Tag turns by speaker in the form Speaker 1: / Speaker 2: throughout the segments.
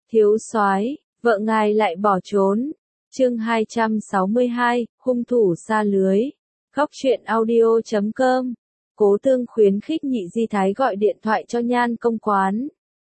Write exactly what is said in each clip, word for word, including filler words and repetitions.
Speaker 1: Thiếu soái, vợ ngài lại bỏ trốn. Chương hai trăm sáu mươi hai, hung thủ sa lưới. Góc truyện audio chấm com. Cố Tương khuyến khích Nhị Di Thái gọi điện thoại cho Nhan công quán.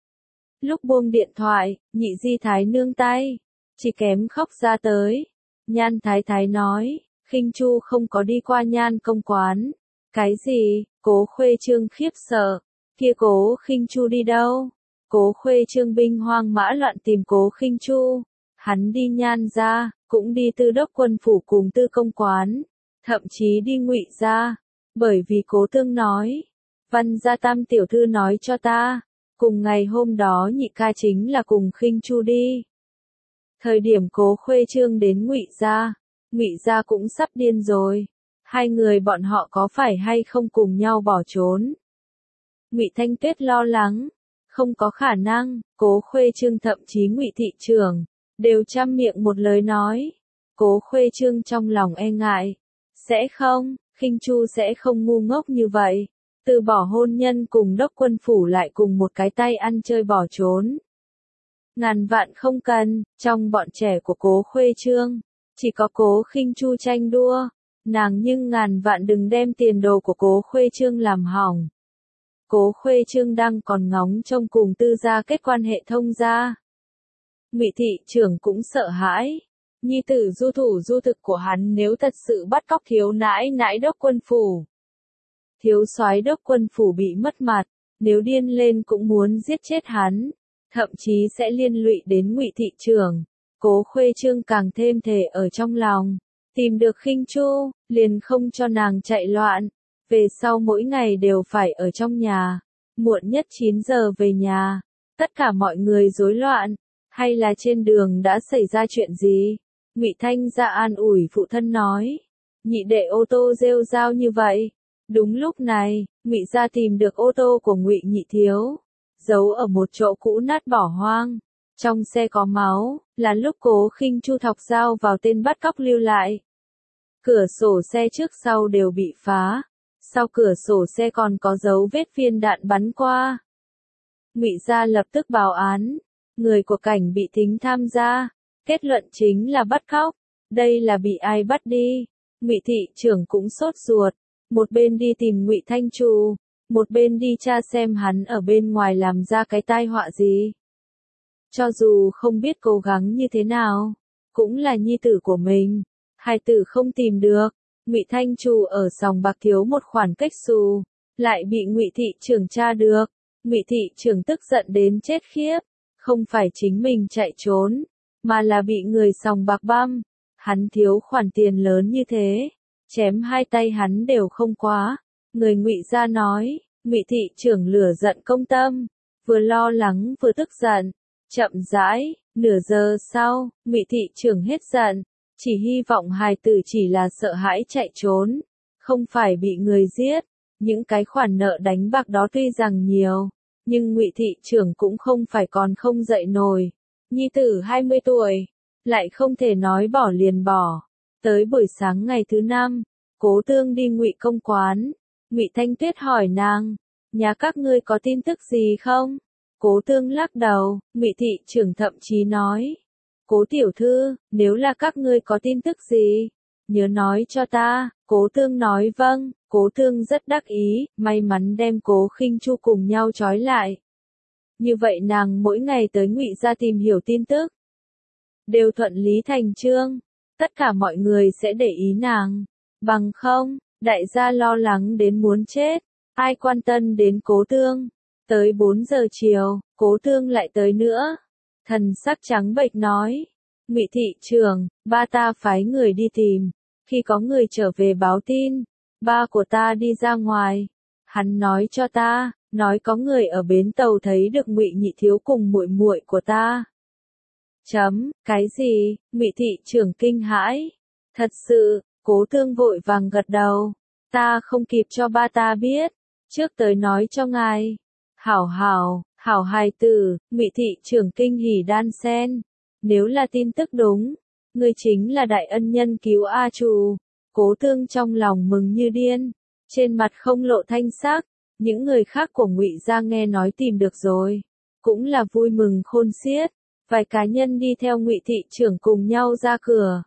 Speaker 1: Lúc buông điện thoại, Nhị Di Thái nương tay, chỉ kém khóc ra tới. Nhan Thái Thái nói, Khinh Chu không có đi qua Nhan công quán. Cái gì? Cố Khuê Trương khiếp sợ. Kia Cố Khinh Chu đi đâu? Cố Khuê Trương binh hoang mã loạn tìm Cố Khinh Chu. Hắn đi Nhan gia, cũng đi Tư Đốc quân phủ cùng Tư công quán, thậm chí đi Ngụy gia, bởi vì Cố Tương nói, Văn gia tam tiểu thư nói cho ta, cùng ngày hôm đó nhị ca chính là cùng Khinh Chu đi. Thời điểm Cố Khuê Trương đến Ngụy gia, Ngụy gia cũng sắp điên rồi, hai người bọn họ có phải hay không cùng nhau bỏ trốn? Ngụy Thanh Tuyết lo lắng, không có khả năng. Cố Khuê Trương thậm chí Ngụy thị trưởng đều trăm miệng một lời nói. Cố Khuê Trương trong lòng e ngại, sẽ không, Khinh Chu sẽ không ngu ngốc như vậy, từ bỏ hôn nhân cùng Đốc quân phủ lại cùng một cái tay ăn chơi bỏ trốn. Ngàn vạn không cần, trong bọn trẻ của Cố Khuê Trương, chỉ có Cố Khinh Chu tranh đua, nàng nhưng ngàn vạn đừng đem tiền đồ của Cố Khuê Trương làm hỏng. Cố Khuê Trương đang còn ngóng trông cùng Tư gia kết quan hệ thông gia. Ngụy thị trưởng cũng sợ hãi, nhi tử du thủ du thực của hắn nếu thật sự bắt cóc thiếu nãi nãi Đốc quân phủ. Thiếu soái Đốc quân phủ bị mất mặt, nếu điên lên cũng muốn giết chết hắn, thậm chí sẽ liên lụy đến Ngụy thị trưởng. Cố Khuê Trương càng thêm thề ở trong lòng, tìm được Khinh Chu, liền không cho nàng chạy loạn, về sau mỗi ngày đều phải ở trong nhà, muộn nhất chín giờ về nhà. Tất cả mọi người rối loạn, hay là trên đường đã xảy ra chuyện gì? Ngụy Thanh gia an ủi phụ thân nói, nhị đệ ô tô rêu rao như vậy. Đúng lúc này, Ngụy gia tìm được ô tô của Ngụy nhị thiếu, giấu ở một chỗ cũ nát bỏ hoang. Trong xe có máu, là lúc Cố Khinh Chu thọc dao vào tên bắt cóc lưu lại. Cửa sổ xe trước sau đều bị phá, sau cửa sổ xe còn có dấu vết viên đạn bắn qua. Ngụy gia lập tức báo án, người của cảnh bị thính tham gia, kết luận chính là bắt cóc. Đây là bị ai bắt đi? Ngụy thị trưởng cũng sốt ruột, một bên đi tìm Ngụy Thanh Trù, một bên đi tra xem hắn ở bên ngoài làm ra cái tai họa gì. Cho dù không biết cố gắng như thế nào, cũng là nhi tử của mình, hài tử không tìm được. Ngụy Thanh Trù ở sòng bạc thiếu một khoản cách xù, lại bị Ngụy thị trưởng tra được. Ngụy thị trưởng tức giận đến chết khiếp, không phải chính mình chạy trốn, mà là bị người sòng bạc băm. Hắn thiếu khoản tiền lớn như thế, chém hai tay hắn đều không quá. Người Ngụy gia nói, Ngụy thị trưởng lửa giận công tâm, vừa lo lắng vừa tức giận. Chậm rãi, nửa giờ sau, Ngụy thị trưởng hết giận, chỉ hy vọng hài tử chỉ là sợ hãi chạy trốn, không phải bị người giết. Những cái khoản nợ đánh bạc đó tuy rằng nhiều, nhưng Ngụy thị trưởng cũng không phải còn không dậy nổi. Nhi tử hai mươi tuổi, lại không thể nói bỏ liền bỏ. Tới buổi sáng ngày thứ năm, Cố Tương đi Ngụy công quán. Ngụy Thanh Tuyết hỏi nàng, nhà các ngươi có tin tức gì không? Cố Tương lắc đầu. Ngụy thị trưởng thậm chí nói, Cố tiểu thư, nếu là các ngươi có tin tức gì, nhớ nói cho ta. Cố Tương nói vâng. Cố Tương rất đắc ý, may mắn đem Cố Khinh Chu cùng nhau trói lại. Như vậy nàng mỗi ngày tới Ngụy gia tìm hiểu tin tức, đều thuận lý thành chương, tất cả mọi người sẽ để ý nàng, bằng không, đại gia lo lắng đến muốn chết, ai quan tâm đến Cố Tương. Tới bốn giờ chiều, Cố Tương lại tới nữa, thần sắc trắng bệch nói, Ngụy thị trưởng, ba ta phái người đi tìm, khi có người trở về báo tin, ba của ta đi ra ngoài, hắn nói cho ta, nói có người ở bến tàu thấy được Ngụy nhị thiếu cùng muội muội của ta. Chấm, cái gì? Ngụy thị trưởng kinh hãi. Thật sự? Cố Tương vội vàng gật đầu. Ta không kịp cho ba ta biết, trước tới nói cho ngài. Hảo hảo, hảo hài tử. Ngụy thị trưởng kinh hỉ đan sen. Nếu là tin tức đúng, ngươi chính là đại ân nhân cứu A Trù. Cố Tương trong lòng mừng như điên, trên mặt không lộ thanh sắc. Những người khác của Ngụy gia nghe nói tìm được rồi, cũng là vui mừng khôn xiết. Vài cá nhân đi theo Ngụy thị trưởng cùng nhau ra cửa.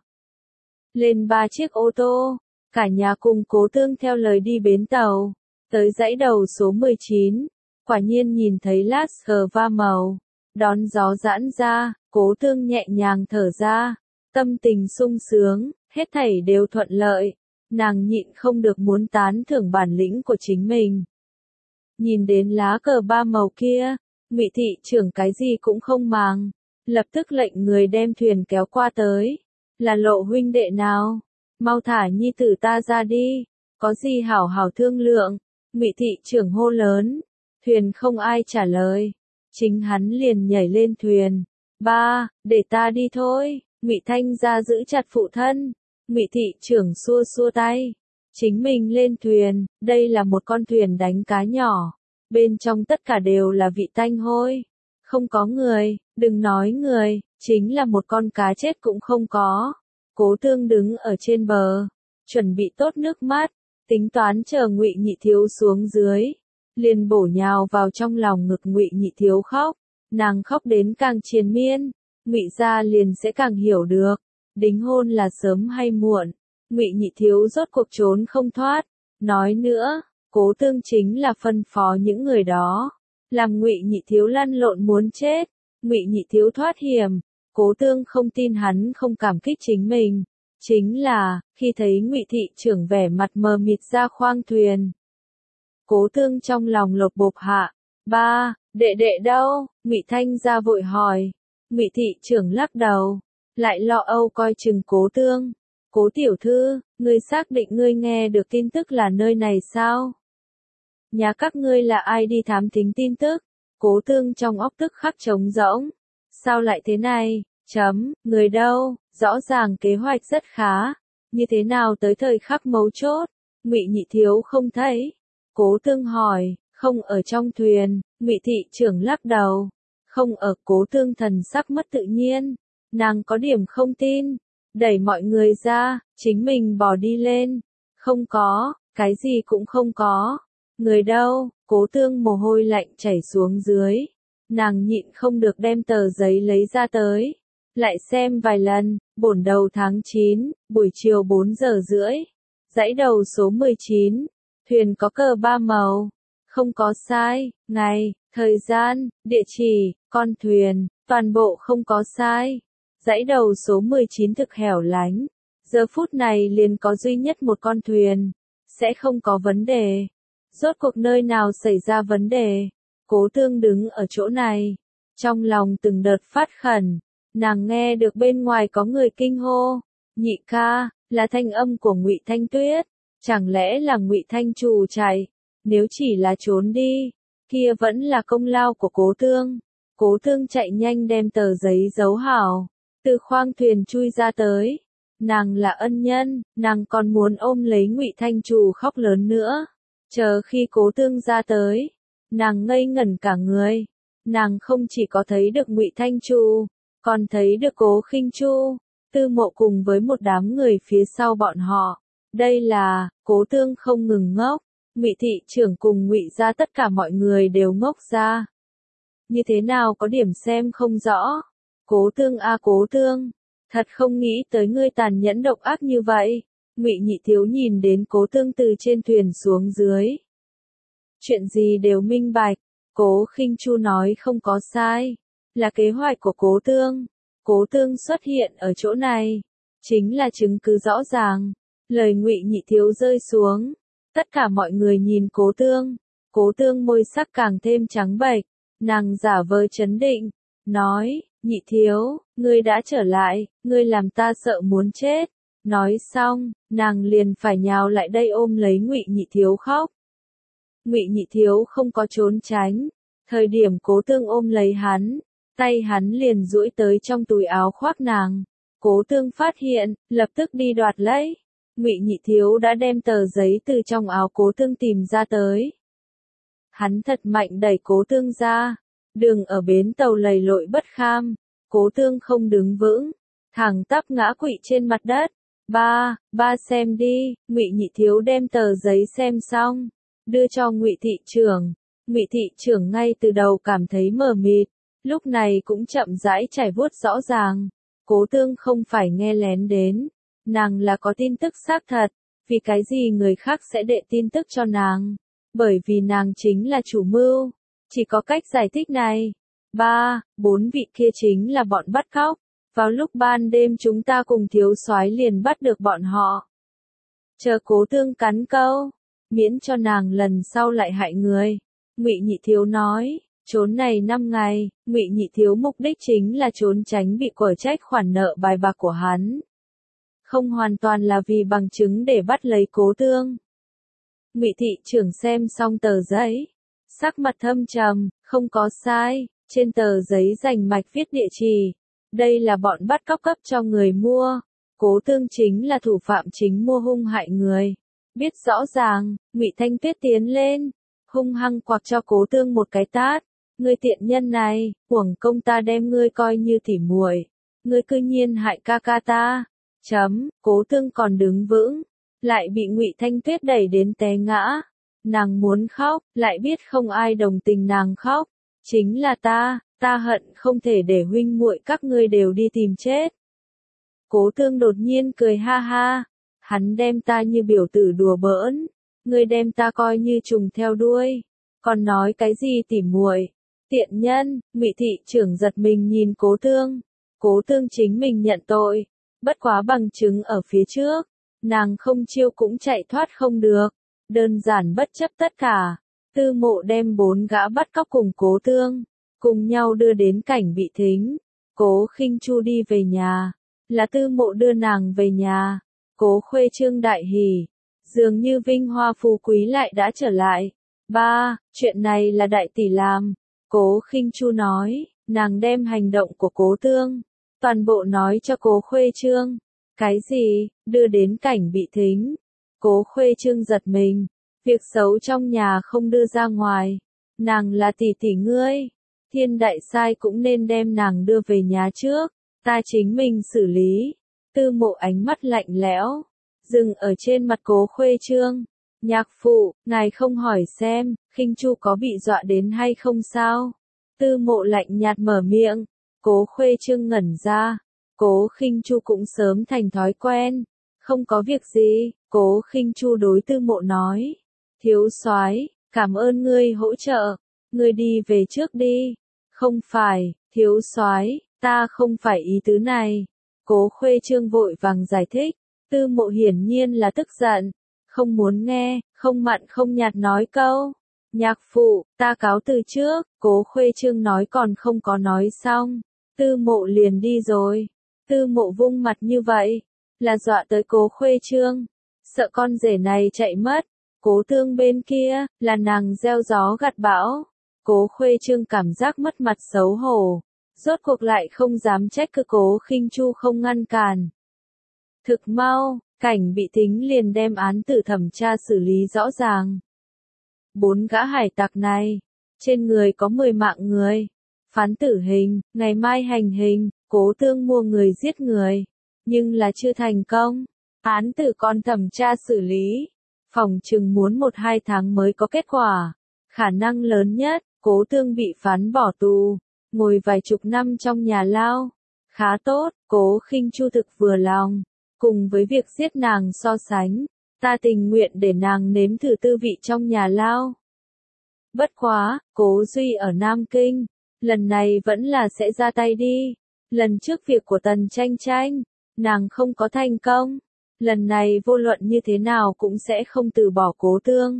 Speaker 1: Lên ba chiếc ô tô, cả nhà cùng Cố Tương theo lời đi bến tàu, tới dãy đầu số mười chín, quả nhiên nhìn thấy lát sờ va màu, đón gió giãn ra, Cố Tương nhẹ nhàng thở ra, tâm tình sung sướng, hết thảy đều thuận lợi, nàng nhịn không được muốn tán thưởng bản lĩnh của chính mình. Nhìn đến lá cờ ba màu kia, Ngụy thị trưởng cái gì cũng không màng, lập tức lệnh người đem thuyền kéo qua tới. Là Lộ huynh đệ nào? Mau thả nhi tử ta ra đi, có gì hảo hảo thương lượng. Ngụy thị trưởng hô lớn, thuyền không ai trả lời, chính hắn liền nhảy lên thuyền. Ba, để ta đi thôi. Ngụy Thanh ra giữ chặt phụ thân. Ngụy thị trưởng xua xua tay, chính mình lên thuyền. Đây là một con thuyền đánh cá nhỏ, bên trong tất cả đều là vị tanh hôi, không có người, đừng nói người, chính là một con cá chết cũng không có. Cố Tương đứng ở trên bờ, chuẩn bị tốt nước mắt, tính toán chờ Ngụy Nhị Thiếu xuống dưới, liền bổ nhào vào trong lòng ngực Ngụy Nhị Thiếu khóc. Nàng khóc đến càng triền miên, Ngụy gia liền sẽ càng hiểu được, đính hôn là sớm hay muộn. Ngụy Nhị Thiếu rốt cuộc trốn không thoát. Nói nữa, Cố Tương chính là phân phó những người đó, làm Ngụy Nhị Thiếu lăn lộn muốn chết. Ngụy Nhị Thiếu thoát hiểm, Cố Tương không tin hắn không cảm kích chính mình. Chính là, khi thấy Ngụy thị trưởng vẻ mặt mờ mịt ra khoang thuyền, Cố Tương trong lòng lột bột hạ. Ba, đệ đệ đâu? Ngụy Thanh ra vội hỏi. Ngụy thị trưởng lắc đầu, lại lo âu coi chừng Cố Tương. Cố tiểu thư, ngươi xác định ngươi nghe được tin tức là nơi này sao? Nhà các ngươi là ai đi thám thính tin tức? Cố Tương trong óc tức khắc trống rỗng. Sao lại thế này? Chấm, người đâu? Rõ ràng kế hoạch rất khá, như thế nào tới thời khắc mấu chốt, Ngụy Nhị Thiếu không thấy? Cố Tương hỏi. Không ở trong thuyền. Ngụy thị trưởng lắc đầu. Không ở. Cố Tương thần sắc mất tự nhiên, nàng có điểm không tin, đẩy mọi người ra, chính mình bỏ đi lên. Không có, cái gì cũng không có. Người đâu? Cố Tương mồ hôi lạnh chảy xuống dưới, nàng nhịn không được đem tờ giấy lấy ra tới, lại xem vài lần. Bổn đầu tháng chín, buổi chiều bốn giờ rưỡi, dãy đầu số mười chín, thuyền có cờ ba màu, không có sai, ngày, thời gian, địa chỉ, con thuyền, toàn bộ không có sai. Dãy đầu số mười chín thực hẻo lánh, giờ phút này liền có duy nhất một con thuyền, sẽ không có vấn đề. Rốt cuộc nơi nào xảy ra vấn đề? Cố Tương đứng ở chỗ này, trong lòng từng đợt phát khẩn, nàng nghe được bên ngoài có người kinh hô. Nhị ca, là thanh âm của Ngụy Thanh Tuyết, chẳng lẽ là Ngụy Thanh Trù chạy? Nếu chỉ là trốn đi, kia vẫn là công lao của Cố Tương. Cố Tương chạy nhanh đem tờ giấy giấu hảo, từ khoang thuyền chui ra tới. Nàng là ân nhân, nàng còn muốn ôm lấy Ngụy Thanh Trù khóc lớn nữa. Chờ khi Cố Tương ra tới, nàng ngây ngẩn cả người. Nàng không chỉ có thấy được Ngụy Thanh Trù, còn thấy được Cố Khinh Chu, Tư Mộ cùng với một đám người phía sau bọn họ. Đây là, Cố Tương không ngừng ngốc. Ngụy thị trưởng cùng Ngụy gia tất cả mọi người đều ngốc ra. Như thế nào có điểm xem không rõ. Cố Tương a Cố Tương, thật không nghĩ tới ngươi tàn nhẫn độc ác như vậy. Ngụy Nhị Thiếu nhìn đến Cố Tương từ trên thuyền xuống dưới, chuyện gì đều minh bạch. Cố Khinh Chu nói không có sai, là kế hoạch của Cố Tương. Cố Tương xuất hiện ở chỗ này, chính là chứng cứ rõ ràng. Lời Ngụy Nhị Thiếu rơi xuống, tất cả mọi người nhìn Cố Tương. Cố Tương môi sắc càng thêm trắng bệch, nàng giả vờ trấn định, nói, Nhị Thiếu, ngươi đã trở lại, ngươi làm ta sợ muốn chết. Nói xong, nàng liền phải nhào lại đây ôm lấy Ngụy Nhị Thiếu khóc. Ngụy Nhị Thiếu không có trốn tránh, thời điểm Cố Tương ôm lấy hắn, tay hắn liền duỗi tới trong túi áo khoác nàng. Cố Tương phát hiện, lập tức đi đoạt lấy. Ngụy Nhị Thiếu đã đem tờ giấy từ trong áo Cố Tương tìm ra tới. Hắn thật mạnh đẩy Cố Tương ra, đường ở bến tàu lầy lội bất kham. Cố Tương không đứng vững, thẳng tắp ngã quỵ trên mặt đất. Ba, ba xem đi. Ngụy Nhị Thiếu đem tờ giấy xem xong, đưa cho Ngụy thị trưởng. Ngụy thị trưởng ngay từ đầu cảm thấy mờ mịt, lúc này cũng chậm rãi trải vuốt rõ ràng. Cố Tương không phải nghe lén đến, nàng là có tin tức xác thật, vì cái gì người khác sẽ đệ tin tức cho nàng? Bởi vì nàng chính là chủ mưu, chỉ có cách giải thích này. Ba, bốn vị kia chính là bọn bắt cóc, vào lúc ban đêm chúng ta cùng thiếu soái liền bắt được bọn họ. Chờ Cố Tương cắn câu, miễn cho nàng lần sau lại hại người. Ngụy Nhị Thiếu nói, trốn này năm ngày, Ngụy Nhị Thiếu mục đích chính là trốn tránh bị quở trách khoản nợ bài bạc của hắn. Không hoàn toàn là vì bằng chứng để bắt lấy Cố Tương. Ngụy thị trưởng xem xong tờ giấy, sắc mặt thâm trầm, không có sai, trên tờ giấy rành mạch viết địa chỉ. Đây là bọn bắt cóc cấp cho người mua. Cố Tương chính là thủ phạm chính mua hung hại người. Biết rõ ràng, Ngụy Thanh Tuyết tiến lên, hung hăng quặc cho Cố Tương một cái tát. Ngươi tiện nhân này, uổng công ta đem ngươi coi như tỉ muội, ngươi cư nhiên hại ca ca ta. Chấm, Cố Tương còn đứng vững, lại bị Ngụy Thanh Tuyết đẩy đến té ngã. Nàng muốn khóc, lại biết không ai đồng tình nàng khóc. Chính là ta, ta hận không thể để huynh muội các ngươi đều đi tìm chết. Cố Tương đột nhiên cười ha ha, hắn đem ta như biểu tử đùa bỡn, ngươi đem ta coi như trùng theo đuôi, còn nói cái gì tỉ muội, tiện nhân. Ngụy thị trưởng giật mình nhìn Cố Tương, Cố Tương chính mình nhận tội, bất quá bằng chứng ở phía trước, nàng không chiêu cũng chạy thoát không được, đơn giản bất chấp tất cả. Tư Mộ đem bốn gã bắt cóc cùng Cố Tương, cùng nhau đưa đến cảnh bị thính. Cố Khinh Chu đi về nhà, là Tư Mộ đưa nàng về nhà. Cố Khuê Trương đại hỉ, dường như vinh hoa phú quý lại đã trở lại. Ba, chuyện này là đại tỷ làm. Cố Khinh Chu nói, nàng đem hành động của Cố Tương toàn bộ nói cho Cố Khuê Trương. Cái gì? Đưa đến cảnh bị thính. Cố Khuê Trương giật mình, việc xấu trong nhà không đưa ra ngoài. Nàng là tỷ tỷ ngươi, thiên đại sai cũng nên đem nàng đưa về nhà trước, ta chính mình xử lý. Tư Mộ ánh mắt lạnh lẽo, dừng ở trên mặt Cố Khuê Trương. Nhạc phụ, ngài không hỏi xem, Khinh Chu có bị dọa đến hay không sao? Tư Mộ lạnh nhạt mở miệng. Cố Khuê Trương ngẩn ra, Cố Khinh Chu cũng sớm thành thói quen. Không có việc gì, Cố Khinh Chu đối Tư Mộ nói. Thiếu soái, cảm ơn ngươi hỗ trợ, ngươi đi về trước đi. Không phải, thiếu soái, ta không phải ý tứ này. Cố Khuê Trương vội vàng giải thích. Tư Mộ hiển nhiên là tức giận, không muốn nghe, không mặn không nhạt nói câu. Nhạc phụ, ta cáo từ trước. Cố Khuê Trương nói còn không có nói xong, Tư Mộ liền đi rồi. Tư Mộ vung mặt như vậy, là dọa tới Cố Khuê Trương, sợ con rể này chạy mất. Cố Tương bên kia, là nàng gieo gió gặt bão. Cố Khuê Trương cảm giác mất mặt xấu hổ, rốt cuộc lại không dám trách cứ Cố Khinh Chu không ngăn cản. Thực mau, cảnh bị thính liền đem án tử thẩm tra xử lý rõ ràng. Bốn gã hải tặc này, trên người có mười mạng người, phán tử hình, ngày mai hành hình. Cố Tương mua người giết người, nhưng là chưa thành công. Án tử còn thẩm tra xử lý, phòng chừng muốn một hai tháng mới có kết quả. Khả năng lớn nhất, Cố Tương bị phán bỏ tù, ngồi vài chục năm trong nhà lao. Khá tốt, Cố Khinh Chu thực vừa lòng. Cùng với việc giết nàng so sánh, ta tình nguyện để nàng nếm thử tư vị trong nhà lao. Bất quá, Cố Duy ở Nam Kinh, lần này vẫn là sẽ ra tay đi. Lần trước việc của Tần Tranh Tranh, nàng không có thành công. Lần này vô luận như thế nào cũng sẽ không từ bỏ Cố Tương.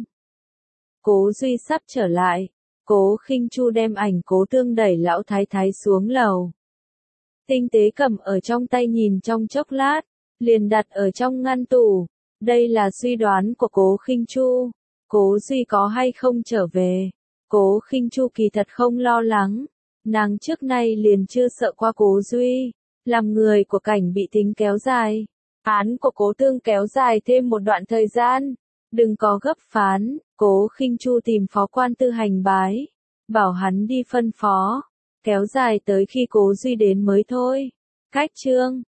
Speaker 1: Cố Duy sắp trở lại, Cố Khinh Chu đem ảnh Cố Tương đẩy lão thái thái xuống lầu. Tinh tế cầm ở trong tay nhìn trong chốc lát, liền đặt ở trong ngăn tủ. Đây là suy đoán của Cố Khinh Chu. Cố Duy có hay không trở về? Cố Khinh Chu kỳ thật không lo lắng. Nàng trước nay liền chưa sợ qua Cố Duy. Làm người của cảnh bị thính kéo dài, án của Cố Tương kéo dài thêm một đoạn thời gian. Đừng có gấp phán. Cố Khinh Chu tìm phó quan Tư Hành Bái, bảo hắn đi phân phó, kéo dài tới khi Cố Duy đến mới thôi. Cách chương